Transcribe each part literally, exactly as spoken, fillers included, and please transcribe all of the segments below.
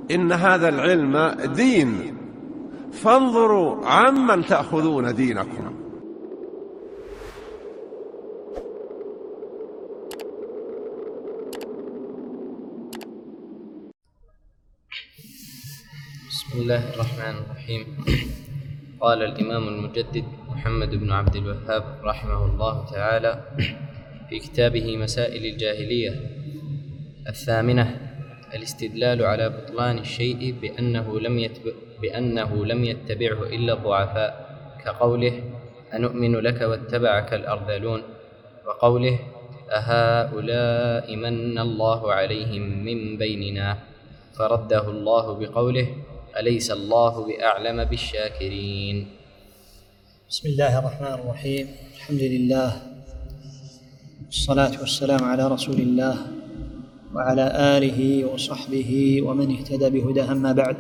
إن هذا العلم دين، فانظروا عمن تأخذون دينكم. بسم الله الرحمن الرحيم. قال الإمام المجدد محمد بن عبد الوهاب رحمه الله تعالى في كتابه مسائل الجاهلية الثامنة: الاستدلال على بطلان الشيء بأنه لم, يتبع بأنه لم يتبعه إلا الضعفاء، كقوله: أنؤمن لك واتبعك الأرذلون، وقوله: أهؤلاء من الله عليهم من بيننا، فرده الله بقوله: أليس الله بأعلم بالشاكرين. بسم الله الرحمن الرحيم. الحمد لله والصلاة والسلام على رسول الله وعلى آله وصحبه ومن اهتدى بهداه، أما بعد.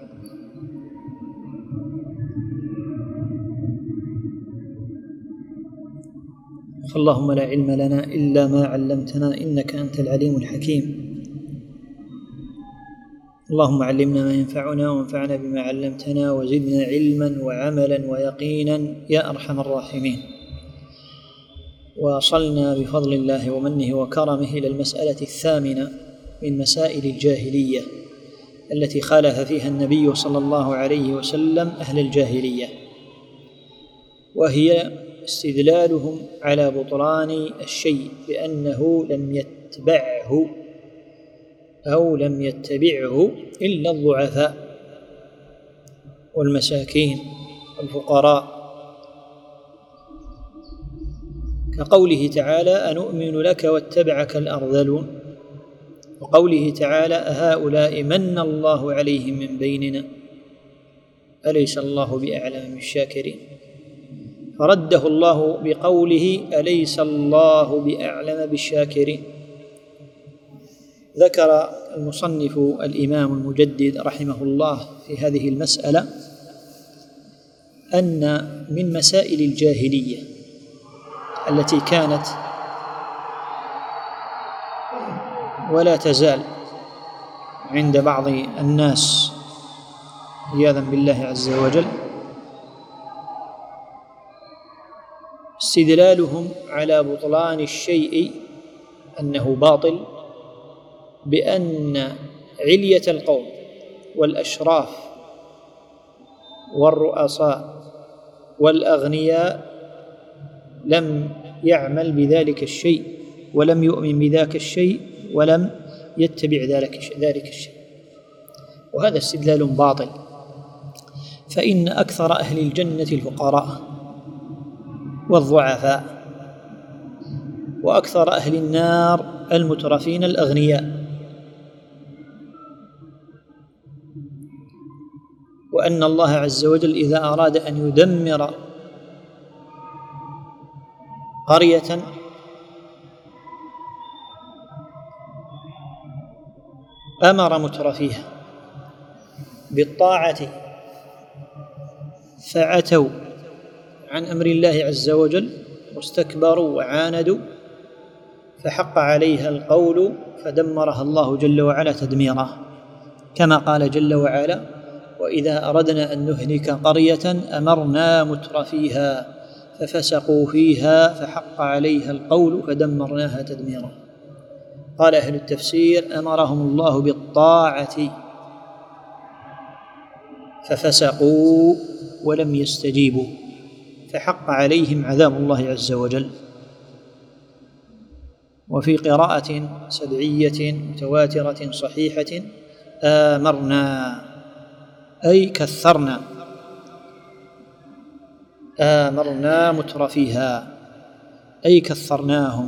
فاللهم لا علم لنا إلا ما علمتنا إنك أنت العليم الحكيم. اللهم علمنا ما ينفعنا وانفعنا بما علمتنا وزدنا علما وعملا ويقينا يا أرحم الراحمين. وصلنا بفضل الله ومنه وكرمه إلى المسألة الثامنة من مسائل الجاهلية التي خالف فيها النبي صلى الله عليه وسلم أهل الجاهلية، وهي استدلالهم على بطلان الشيء بأنه لم يتبعه أو لم يتبعه إلا الضعفاء والمساكين والفقراء، كقوله تعالى: أنؤمن لك واتبعك الأرذلون، وقوله تعالى: أهؤلاء من الله عليهم من بيننا أليس الله بأعلم بالشاكرين، فرده الله بقوله: أليس الله بأعلم بالشاكرين. ذكر المصنف الإمام المجدد رحمه الله في هذه المسألة أن من مسائل الجاهلية التي كانت ولا تزال عند بعض الناس عياذا بالله عز وجل استدلالهم على بطلان الشيء أنه باطل بأن علية القوم والأشراف والرؤساء والأغنياء لم يعمل بذلك الشيء ولم يؤمن بذاك الشيء ولم يتبع ذلك الشيء، وهذا استدلال باطل، فإن أكثر أهل الجنة الفقراء والضعفاء، وأكثر أهل النار المترفين الأغنياء، وأن الله عز وجل إذا أراد أن يدمر قرية أمر مترفيها بالطاعة فعتوا عن أمر الله عز وجل واستكبروا وعاندوا، فحق عليها القول فدمرها الله جل وعلا تدميرا، كما قال جل وعلا: وإذا أردنا أن نهلك قرية أمرنا مترفيها ففسقوا فيها فحق عليها القول فدمرناها تدميرا. قال أهل التفسير: أمرهم الله بالطاعة ففسقوا ولم يستجيبوا فحق عليهم عذاب الله عز وجل. وفي قراءة سبعية متواترة صحيحة: آمرنا أي كثرنا، آمرنا مترفيها أي كثرناهم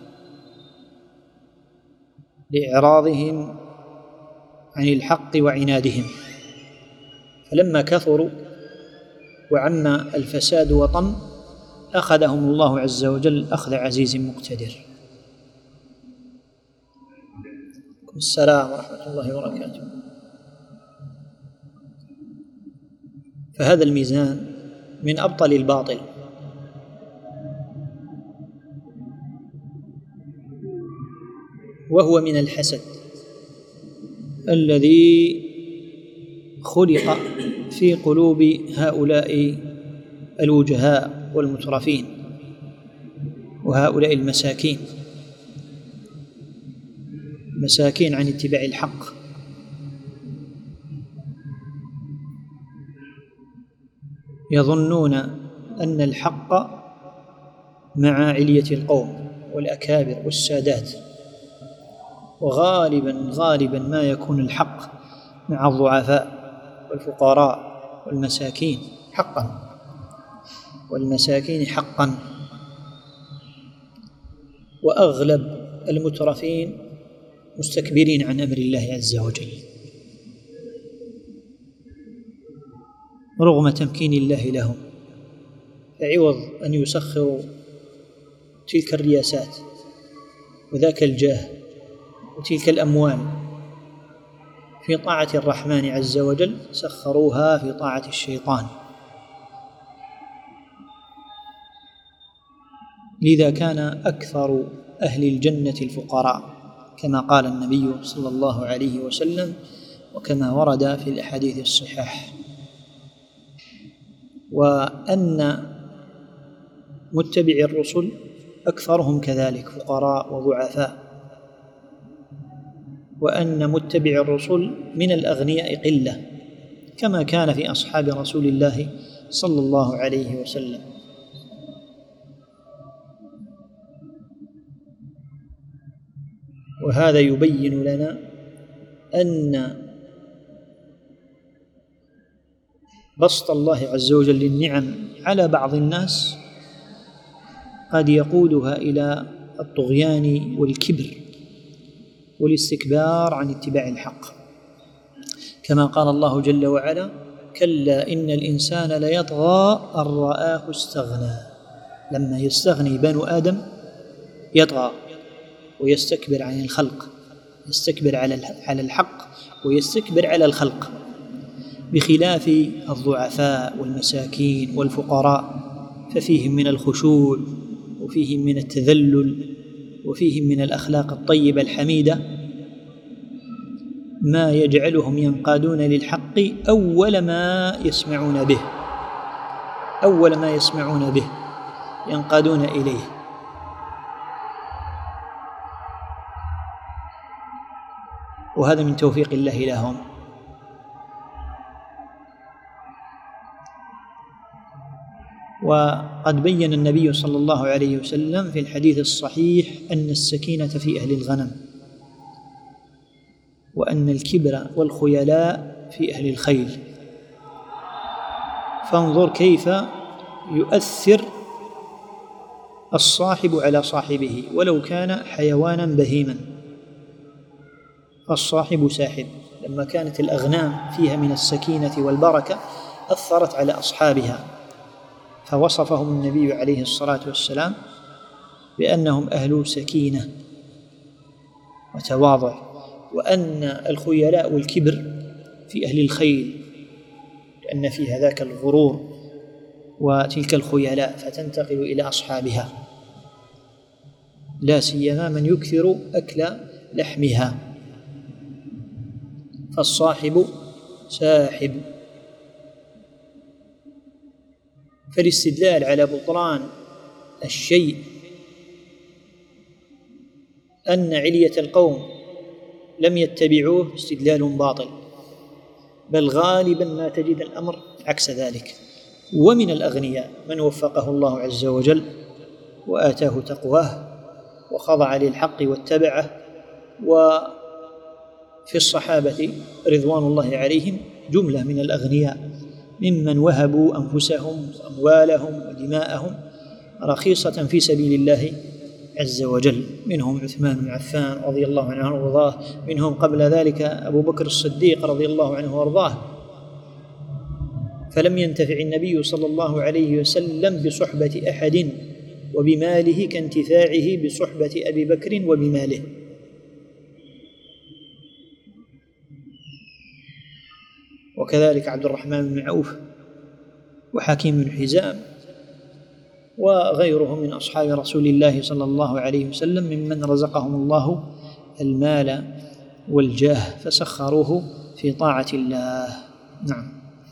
لإعراضهم عن الحق وعنادهم، فلما كثروا وعم الفساد وطم أخذهم الله عز وجل أخذ عزيز مقتدر. السلام ورحمة الله وبركاته. فهذا الميزان من أبطل الباطل، وهو من الحسد الذي خلق في قلوب هؤلاء الوجهاء والمترفين وهؤلاء المساكين مساكين عن اتباع الحق، يظنون أن الحق مع علية القوم والأكابر والسادات، وغالبا غالبا ما يكون الحق مع الضعفاء والفقراء والمساكين حقا والمساكين حقا. وأغلب المترفين مستكبرين عن أمر الله عز وجل رغم تمكين الله لهم، فعوض أن يسخروا تلك الرياسات وذاك الجاه وتلك الأموال في طاعة الرحمن عز وجل سخروها في طاعة الشيطان. لذا كان أكثر أهل الجنة الفقراء كما قال النبي صلى الله عليه وسلم وكما ورد في الأحاديث الصحاح. وأن متبع الرسل أكثرهم كذلك فقراء وضعفاء، وأن متبع الرسل من الأغنياء قلة كما كان في أصحاب رسول الله صلى الله عليه وسلم. وهذا يبين لنا أن بسط الله عز وجل للنعم على بعض الناس قد يقودها إلى الطغيان والكبر والاستكبار عن اتباع الحق، كما قال الله جل وعلا: كلا إن الإنسان ليطغى أن رآه استغنى. لما يستغني بنو آدم يطغى ويستكبر عن الخلق، يستكبر على الحق ويستكبر على الخلق، بخلاف الضعفاء والمساكين والفقراء ففيهم من الخشوع وفيهم من التذلل وفيهم من الأخلاق الطيبة الحميدة ما يجعلهم ينقادون للحق أول ما يسمعون به أول ما يسمعون به ينقادون إليه. وهذا من توفيق الله لهم. وقد بين النبي صلى الله عليه وسلم في الحديث الصحيح أن السكينة في أهل الغنم، وأن الكبر والخيلاء في أهل الخيل. فانظر كيف يؤثر الصاحب على صاحبه ولو كان حيوانا بهيما. فالصاحب ساحب. لما كانت الأغنام فيها من السكينة والبركة أثرت على أصحابها، فوصفهم النبي عليه الصلاة والسلام بأنهم أهل سكينة وتواضع. وأن الخيلاء والكبر في أهل الخيل، لأن فيها ذاك الغرور وتلك الخيلاء فتنتقل إلى أصحابها، لا سيما من يكثر أكل لحمها. فالصاحب ساحب. فالاستدلال على بطلان الشيء أن علية القوم لم يتبعوه استدلال باطل، بل غالبا ما تجد الأمر عكس ذلك. ومن الأغنياء من وفقه الله عز وجل وآتاه تقواه وخضع للحق واتبعه. وفي الصحابة رضوان الله عليهم جملة من الأغنياء ممن وهبوا أنفسهم وأموالهم ودماءهم رخيصة في سبيل الله عز وجل. منهم عثمان بن عفان رضي الله عنه وارضاه، منهم قبل ذلك أبو بكر الصديق رضي الله عنه وارضاه. فلم ينتفع النبي صلى الله عليه وسلم بصحبة أحد وبماله كانتفاعه بصحبة أبي بكر وبماله. وكذلك عبد الرحمن بن عوف وحكيم بن حزام وغيرهم من أصحاب رسول الله صلى الله عليه وسلم ممن رزقهم الله المال والجاه فسخروه في طاعة الله. نعم.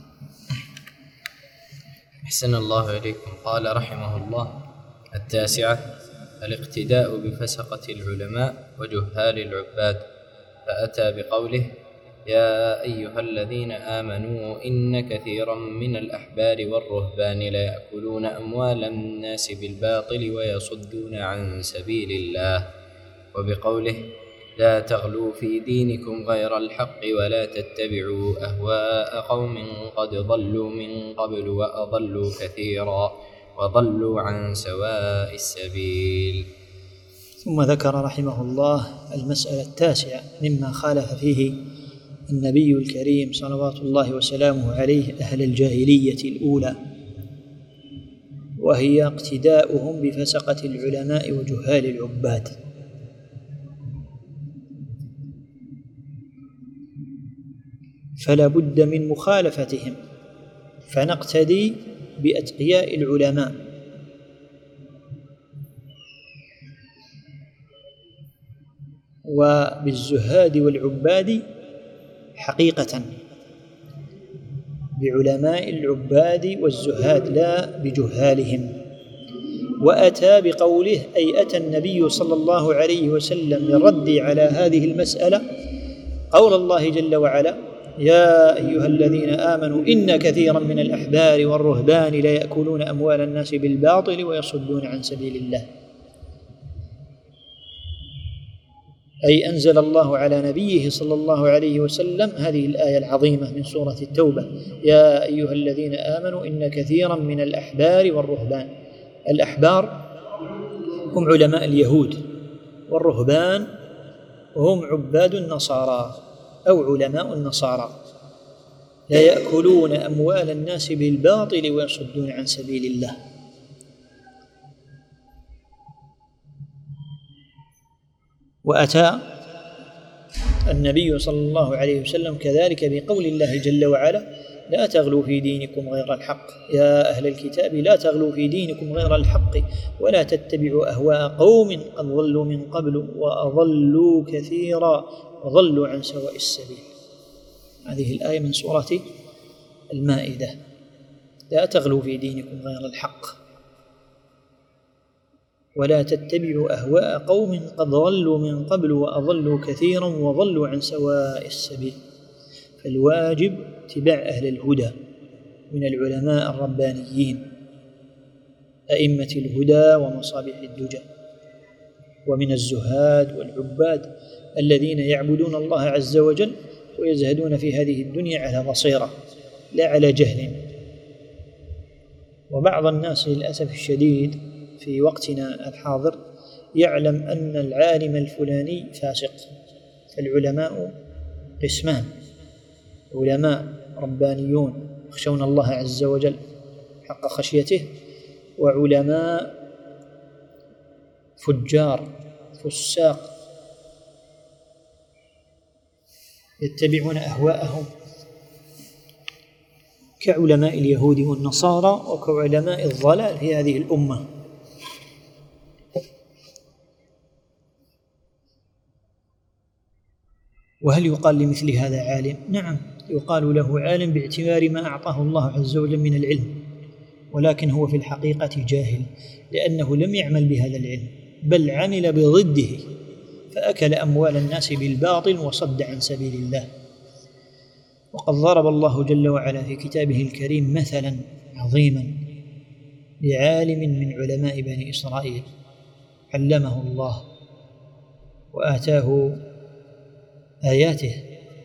أحسن الله إليكم. قال رحمه الله: التاسعة الاقتداء بفسقة العلماء وجهال العباد، فأتى بقوله: يا أيها الذين آمنوا إن كثيرا من الأحبار والرهبان ليأكلون أموال الناس بالباطل ويصدون عن سبيل الله، وبقوله: لا تغلوا في دينكم غير الحق ولا تتبعوا أهواء قوم قد ضلوا من قبل وأضلوا كثيرا وضلوا عن سواء السبيل. ثم ذكر رحمه الله المسألة التاسعة مما خالف فيه النبي الكريم صلوات الله وسلامه عليه أهل الجاهلية الأولى، وهي اقتداؤهم بفسقة العلماء وجهال العباد. فلا بد من مخالفتهم، فنقتدي بأتقياء العلماء وبالزهاد والعباد حقيقة، بعلماء العباد والزهاد لا بجهالهم. وأتى بقوله، أي أتى النبي صلى الله عليه وسلم للرد على هذه المسألة قول الله جل وعلا: يا أيها الذين آمنوا إن كثيرا من الأحبار والرهبان ليأكلون أموال الناس بالباطل ويصدون عن سبيل الله. أي أنزل الله على نبيه صلى الله عليه وسلم هذه الآية العظيمة من سورة التوبة: يا أيها الذين آمنوا إن كثيرا من الأحبار والرهبان. الأحبار هم علماء اليهود، والرهبان هم عباد النصارى أو علماء النصارى، لا يأكلون أموال الناس بالباطل ويصدون عن سبيل الله. وأتى النبي صلى الله عليه وسلم كذلك بقول الله جل وعلا: لا تغلوا في دينكم غير الحق، يا أهل الكتاب لا تغلوا في دينكم غير الحق ولا تتبعوا أهواء قوم قد ضلوا من قبل وأضلوا كثيرا وضلوا عن سواء السبيل. هذه الآية من سورة المائدة: لا تغلوا في دينكم غير الحق ولا تتبعوا أهواء قوم قد ضلوا من قبل وأضلوا كثيرا وضلوا عن سواء السبيل. فالواجب اتباع أهل الهدى من العلماء الربانيين أئمة الهدى ومصابيح الدجى، ومن الزهاد والعباد الذين يعبدون الله عز وجل ويزهدون في هذه الدنيا على بصيرة لا على جهل. وبعض الناس للأسف الشديد في وقتنا الحاضر يعلم أن العالم الفلاني فاسق. فالعلماء قسمان: علماء ربانيون يخشون الله عز وجل حق خشيته، وعلماء فجار فساق يتبعون أهواءهم كعلماء اليهود والنصارى وكعلماء الضلال في هذه الأمة. وهل يقال لمثل هذا عالم؟ نعم، يقال له عالم باعتبار ما أعطاه الله عز وجل من العلم، ولكن هو في الحقيقة جاهل، لأنه لم يعمل بهذا العلم بل عمل بضده، فأكل أموال الناس بالباطل وصد عن سبيل الله. وقد ضرب الله جل وعلا في كتابه الكريم مثلا عظيما لعالم من علماء بني إسرائيل علمه الله وآتاه آياته،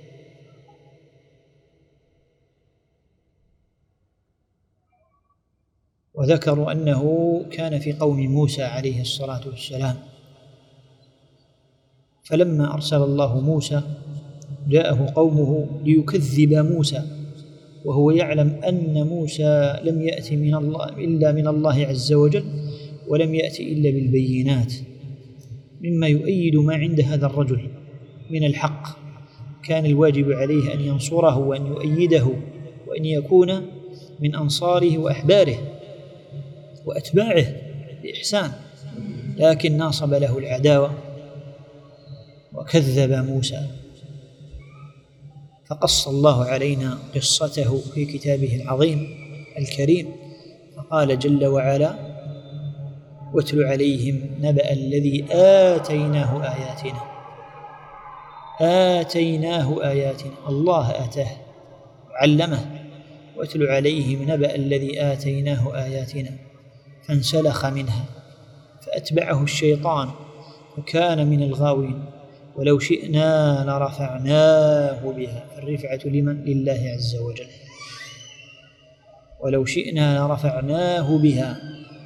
وذكروا أنه كان في قوم موسى عليه الصلاة والسلام، فلما أرسل الله موسى جاءه قومه ليكذب موسى، وهو يعلم أن موسى لم يأتي من الله إلا من الله عز وجل، ولم يأتي إلا بالبينات مما يؤيد ما عند هذا الرجل من الحق. كان الواجب عليه أن ينصره وأن يؤيده وأن يكون من أنصاره وأحباره وأتباعه بإحسان، لكن ناصب له العداوة وكذب موسى، فقص الله علينا قصته في كتابه العظيم الكريم، فقال جل وعلا: واتل عليهم نبأ الذي آتيناه آياتنا. آتيناه آياتنا، الله آتاه وعلمه. واتل عليهم نبأ الذي آتيناه آياتنا فانسلخ منها فأتبعه الشيطان فكان من الغاوين ولو شئنا لرفعناه بها. فالرفعة لمن؟ لله عز وجل. ولو شئنا لرفعناه بها،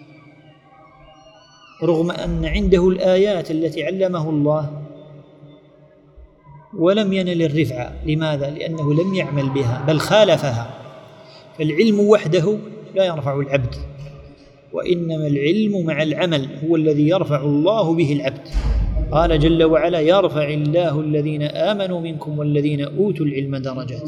رغم أن عنده الآيات التي علمه الله ولم ينل الرفعة. لماذا؟ لأنه لم يعمل بها بل خالفها. فالعلم وحده لا يرفع العبد، وإنما العلم مع العمل هو الذي يرفع الله به العبد. قال جل وعلا: يرفع الله الذين آمنوا منكم والذين أوتوا العلم درجات.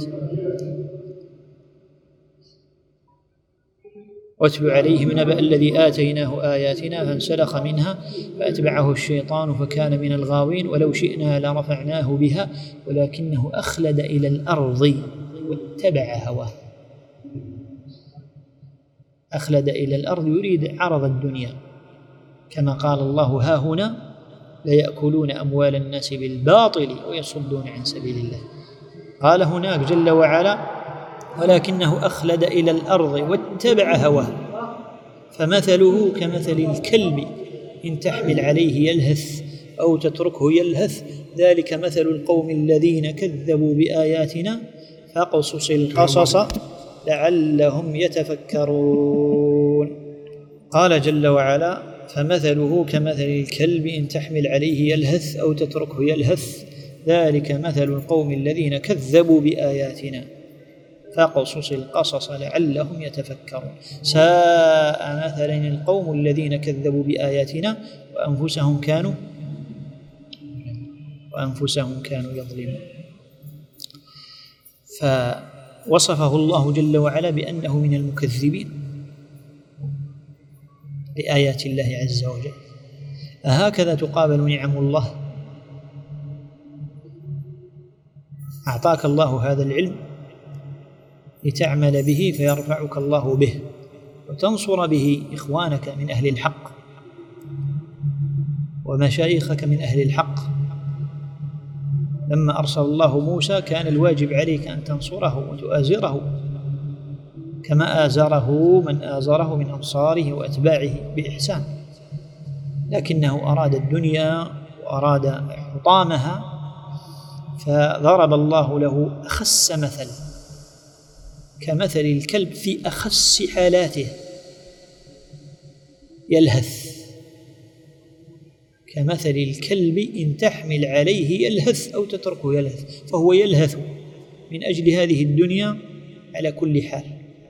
واتل عليهم نبأ الذي آتيناه آياتنا فانسلخ منها فأتبعه الشيطان فكان من الغاوين ولو شئنا لرفعناه بها ولكنه أخلد إلى الأرض واتبع هواه. أخلد إلى الأرض يريد عرض الدنيا، كما قال الله: ها هنا ليأكلون أموال الناس بالباطل ويصدون عن سبيل الله. قال هناك جل وعلا: ولكنه أخلد إلى الأرض واتبع هواه فمثله كمثل الكلب إن تحمل عليه يلهث أو تتركه يلهث، ذلك مثل القوم الذين كذبوا بآياتنا فاقصص القصص لعلهم يتفكرون. قال جل وعلا: فمثله كمثل الكلب إن تحمل عليه يلهث أو تتركه يلهث، ذلك مثل القوم الذين كذبوا بآياتنا فاقصص القصص لعلهم يتفكرون. ساء مثلا القوم الذين كذبوا بآياتنا وأنفسهم كانوا وأنفسهم كانوا يظلمون. فوصفه الله جل وعلا بأنه من المكذبين لآيات الله عز وجل. أهكذا تقابل نعم الله؟ أعطاك الله هذا العلم لتعمل به فيرفعك الله به وتنصر به إخوانك من أهل الحق ومشايخك من أهل الحق. لما أرسل الله موسى كان الواجب عليك أن تنصره وتؤازره كما آزره من آزره من أنصاره وأتباعه بإحسان، لكنه أراد الدنيا وأراد حطامها فضرب الله له أخس مثل كمثل الكلب في أخس حالاته يلهث، كمثل الكلب إن تحمل عليه يلهث أو تتركه يلهث، فهو يلهث من أجل هذه الدنيا على كل حال.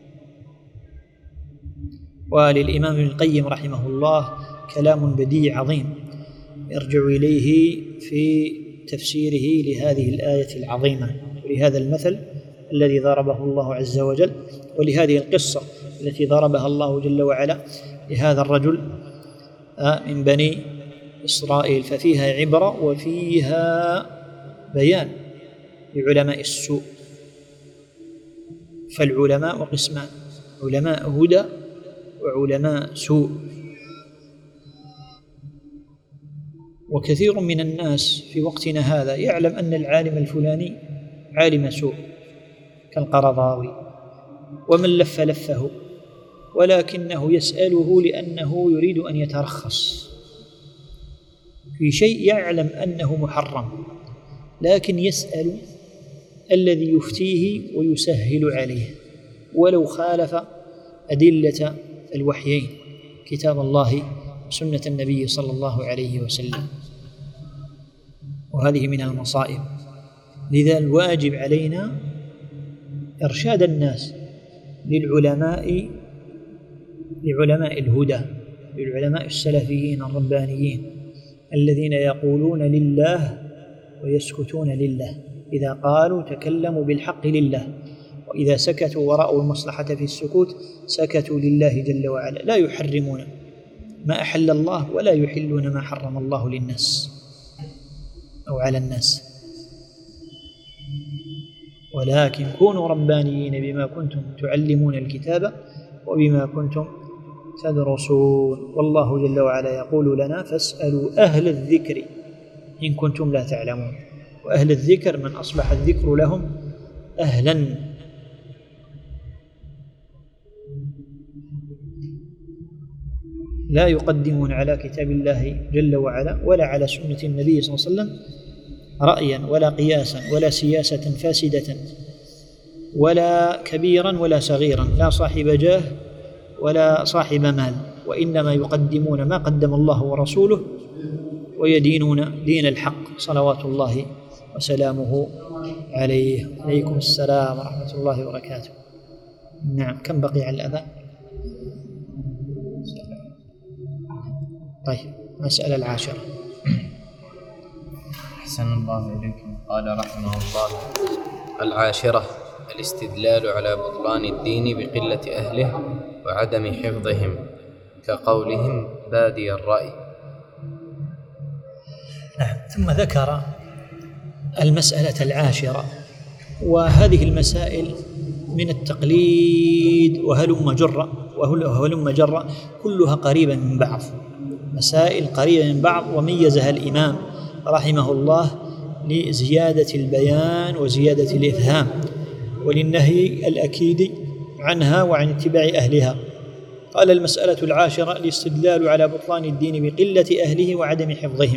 وللإمام ابن القيم رحمه الله كلام بديع عظيم يرجع إليه في تفسيره لهذه الآية العظيمة ولهذا المثل الذي ضربه الله عز وجل ولهذه القصة التي ضربها الله جل وعلا لهذا الرجل من بني إسرائيل، ففيها عبرة وفيها بيان لعلماء السوء. فالعلماء قسمان: علماء هدى وعلماء سوء. وكثير من الناس في وقتنا هذا يعلم أن العالم الفلاني عالم سوء كالقرضاوي ومن لف لفه، ولكنه يسأله لأنه يريد أن يترخص في شيء يعلم أنه محرم، لكن يسأل الذي يفتيه ويسهل عليه ولو خالف أدلة الوحيين كتاب الله وسنة النبي صلى الله عليه وسلم. وهذه من المصائب. لذا الواجب علينا إرشاد الناس للعلماء لعلماء الهدى، للعلماء السلفيين الربانيين الذين يقولون لله ويسكتون لله. إذا قالوا تكلموا بالحق لله، وإذا سكتوا ورأوا المصلحة في السكوت سكتوا لله جل وعلا، لا يحرمون ما أحل الله ولا يحلون ما حرم الله للناس أو على الناس. ولكن كونوا ربانيين بما كنتم تعلمون الكتاب وبما كنتم تدرسون. والله جل وعلا يقول لنا فاسألوا أهل الذكر إن كنتم لا تعلمون. وأهل الذكر من أصبح الذكر لهم أهلا. لا يقدمون على كتاب الله جل وعلا ولا على سنة النبي صلى الله عليه وسلم رأيا ولا قياسا ولا سياسة فاسدة ولا كبيرا ولا صغيرا، لا صاحب جاه ولا صاحب مال، وإنما يقدمون ما قدم الله ورسوله ويدينون دين الحق صلوات الله وسلامه عليه. عليكم السلام ورحمة الله وبركاته. نعم، كم بقي على الأذان؟ طيب، مسألة العاشرة. أحسن الله إليكم. قال رحمه الله: العاشرة الاستدلال على بطلان الدين بقلة أهله وعدم حفظهم، كقولهم بادي الرأي. نعم. ثم ذكر المسألة العاشرة، وهذه المسائل من التقليد وهلم جرة وهلم جرة كلها قريبة من بعض، مسائل قريبة من بعض، وميزها الإمام رحمه الله لزيادة البيان وزيادة الإفهام وللنهي الأكيد عنها وعن اتباع أهلها. قال: المسألة العاشرة الاستدلال على بطلان الدين بقلة أهله وعدم حفظهم.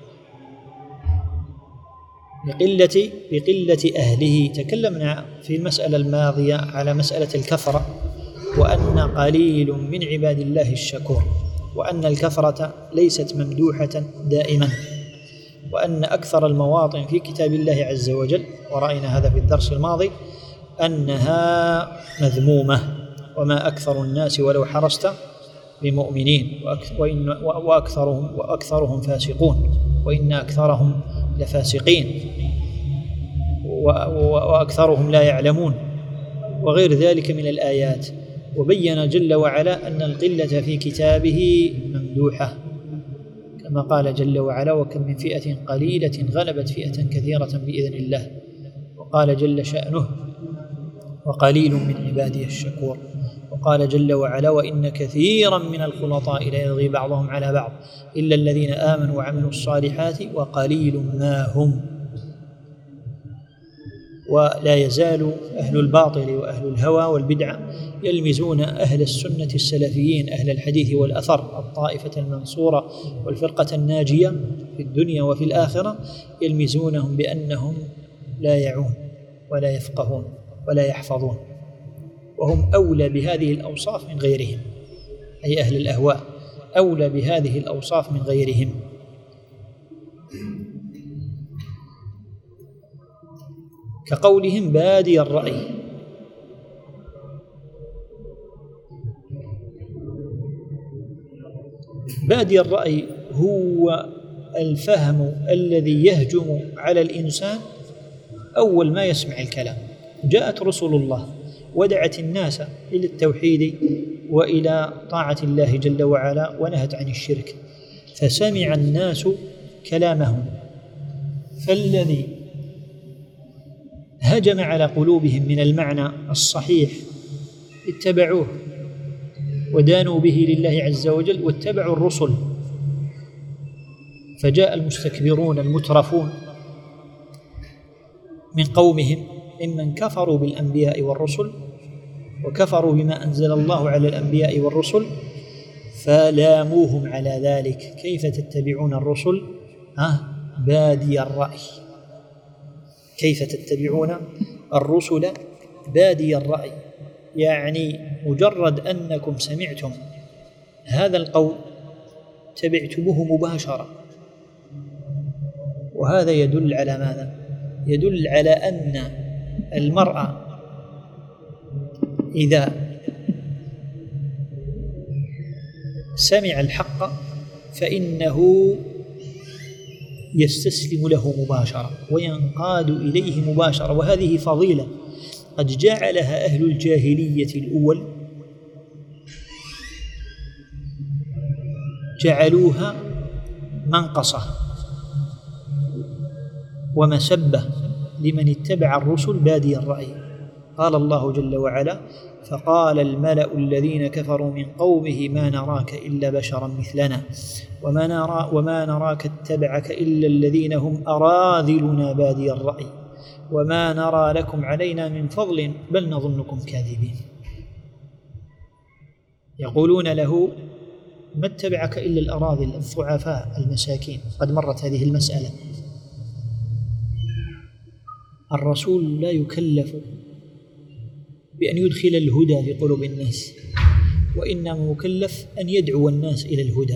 بقلة بقلة أهله. تكلمنا في المسألة الماضية على مسألة الكثرة، وأن قليل من عباد الله الشكور، وأن الكثرة ليست ممدوحة دائما، وأن أكثر المواطن في كتاب الله عز وجل، ورأينا هذا في الدرس الماضي، أنها مذمومة. وما أكثر الناس ولو حرصت بمؤمنين، وأكثرهم, وأكثرهم فاسقون، وإن أكثرهم لفاسقين، وأكثرهم لا يعلمون، وغير ذلك من الآيات. وبين جل وعلا أن القلة في كتابه ممدوحة، كما قال جل وعلا: وكم من فئة قليلة غلبت فئة كثيرة بإذن الله. وقال جل شأنه: وقليل من عبادي الشكور. وقال جل وعلا: وإن كثيرا من الخلطاء ليبغي بعضهم على بعض إلا الذين آمنوا وعملوا الصالحات وقليل ما هم. ولا يزال أهل الباطل وأهل الهوى والبدعة يلمزون أهل السنة السلفيين أهل الحديث والأثر، الطائفة المنصورة والفرقة الناجية في الدنيا وفي الآخرة، يلمزونهم بأنهم لا يعون ولا يفقهون ولا يحفظون، وهم أولى بهذه الأوصاف من غيرهم، أي أهل الأهواء أولى بهذه الأوصاف من غيرهم. كقولهم بادي الرأي. بادي الرأي هو الفهم الذي يهجم على الإنسان أول ما يسمع الكلام. جاءت رسل الله ودعت الناس إلى التوحيد وإلى طاعة الله جل وعلا ونهت عن الشرك، فسمع الناس كلامهم، فالذي هجم على قلوبهم من المعنى الصحيح اتبعوه ودانوا به لله عز وجل واتبعوا الرسل. فجاء المستكبرون المترفون من قومهم ممن كفروا بالأنبياء والرسل وكفروا بما أنزل الله على الأنبياء والرسل، فلاموهم على ذلك: كيف تتبعون الرسل ها بادي الرأي؟ كيف تتبعون الرسل بادي الرأي؟ يعني مجرد أنكم سمعتم هذا القول تبعتموه مباشرة. وهذا يدل على ماذا؟ يدل على أن المرأة إذا سمع الحق فإنه يستسلم له مباشرة وينقاد إليه مباشرة، وهذه فضيلة قد جعلها أهل الجاهلية الأول، جعلوها منقصة ومسبة لمن اتبع الرسل بادي الرأي. قال الله جل وعلا: فقال الملأ الذين كفروا من قومه ما نراك إلا بشرا مثلنا وما, نرى وما نراك اتبعك إلا الذين هم أراذلنا بادي الرأي وما نرى لكم علينا من فضل بل نظنكم كاذبين. يقولون له: ما اتبعك إلا الأراذل الضعفاء المساكين. قد مرت هذه المسألة. الرسول لا يكلف بأن يدخل الهدى في قلوب الناس، وإنما مكلف أن يدعو الناس إلى الهدى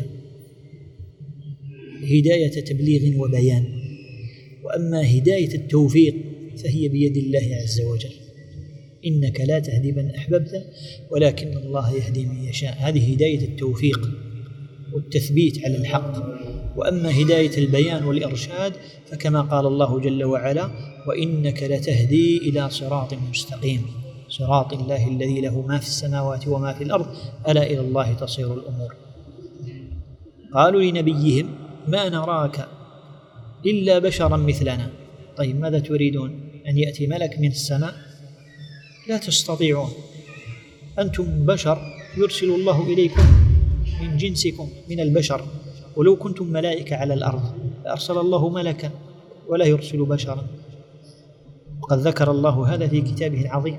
هداية تبليغ وبيان. وأما هداية التوفيق فهي بيد الله عز وجل. إنك لا تهدي من أحببت ولكن الله يهدي من يشاء. هذه هداية التوفيق والتثبيت على الحق. وأما هداية البيان والإرشاد فكما قال الله جل وعلا: وإنك لتهدي إلى صراط مستقيم صراط الله الذي له ما في السماوات وما في الأرض ألا إلى الله تصير الأمور. قالوا لنبيهم: ما نراك إلا بشرا مثلنا. طيب ماذا تريدون؟ أن يأتي ملك من السماء؟ لا تستطيعون، أنتم بشر يرسل الله إليكم من جنسكم من البشر، ولو كنتم ملائكة على الأرض لأرسل الله ملكا ولا يرسل بشرا. وقد ذكر الله هذا في كتابه العظيم.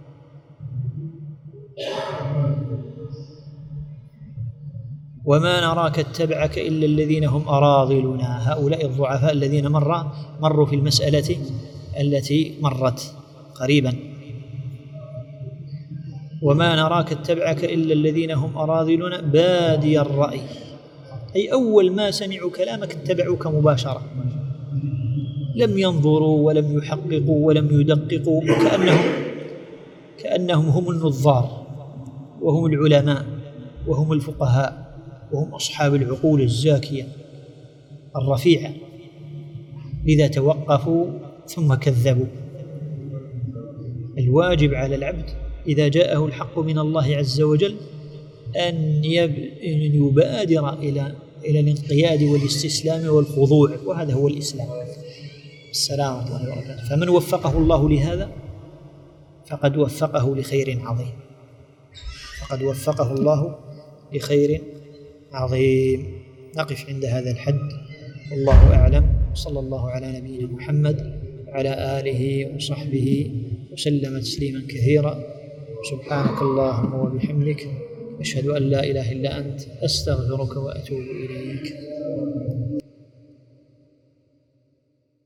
وما نراك اتبعك إلا الذين هم أراذلنا. هؤلاء الضعفاء الذين مر مروا في المسألة التي مرت قريبا. وما نراك اتبعك إلا الذين هم أراذلنا بادي الرأي، أي أول ما سمعوا كلامك اتبعوك مباشرة، لم ينظروا ولم يحققوا ولم يدققوا، كأنهم كأنهم هم النظار وهم العلماء وهم الفقهاء وهم أصحاب العقول الزاكية الرفيعة، لذا توقفوا ثم كذبوا. الواجب على العبد إذا جاءه الحق من الله عز وجل أن يبادر إلى إلى الانقياد والاستسلام والخضوع، وهذا هو الإسلام. السلام عليكم ورحمة الله وبركاته. فمن وفقه الله لهذا فقد وفقه لخير عظيم، فقد وفقه الله لخير عظيم. نقف عند هذا الحد، والله أعلم. صلى الله على نبينا محمد وعلى آله وصحبه وسلم تسليما كثيرا. سبحانك اللهم وبحمدك أشهد أن لا إله إلا أنت أستغفرك وأتوب إليك.